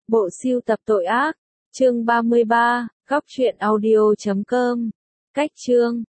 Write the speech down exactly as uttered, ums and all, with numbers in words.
Bộ sưu tập tội ác, chương ba mươi ba, góc truyện audio chấm com. Cách chương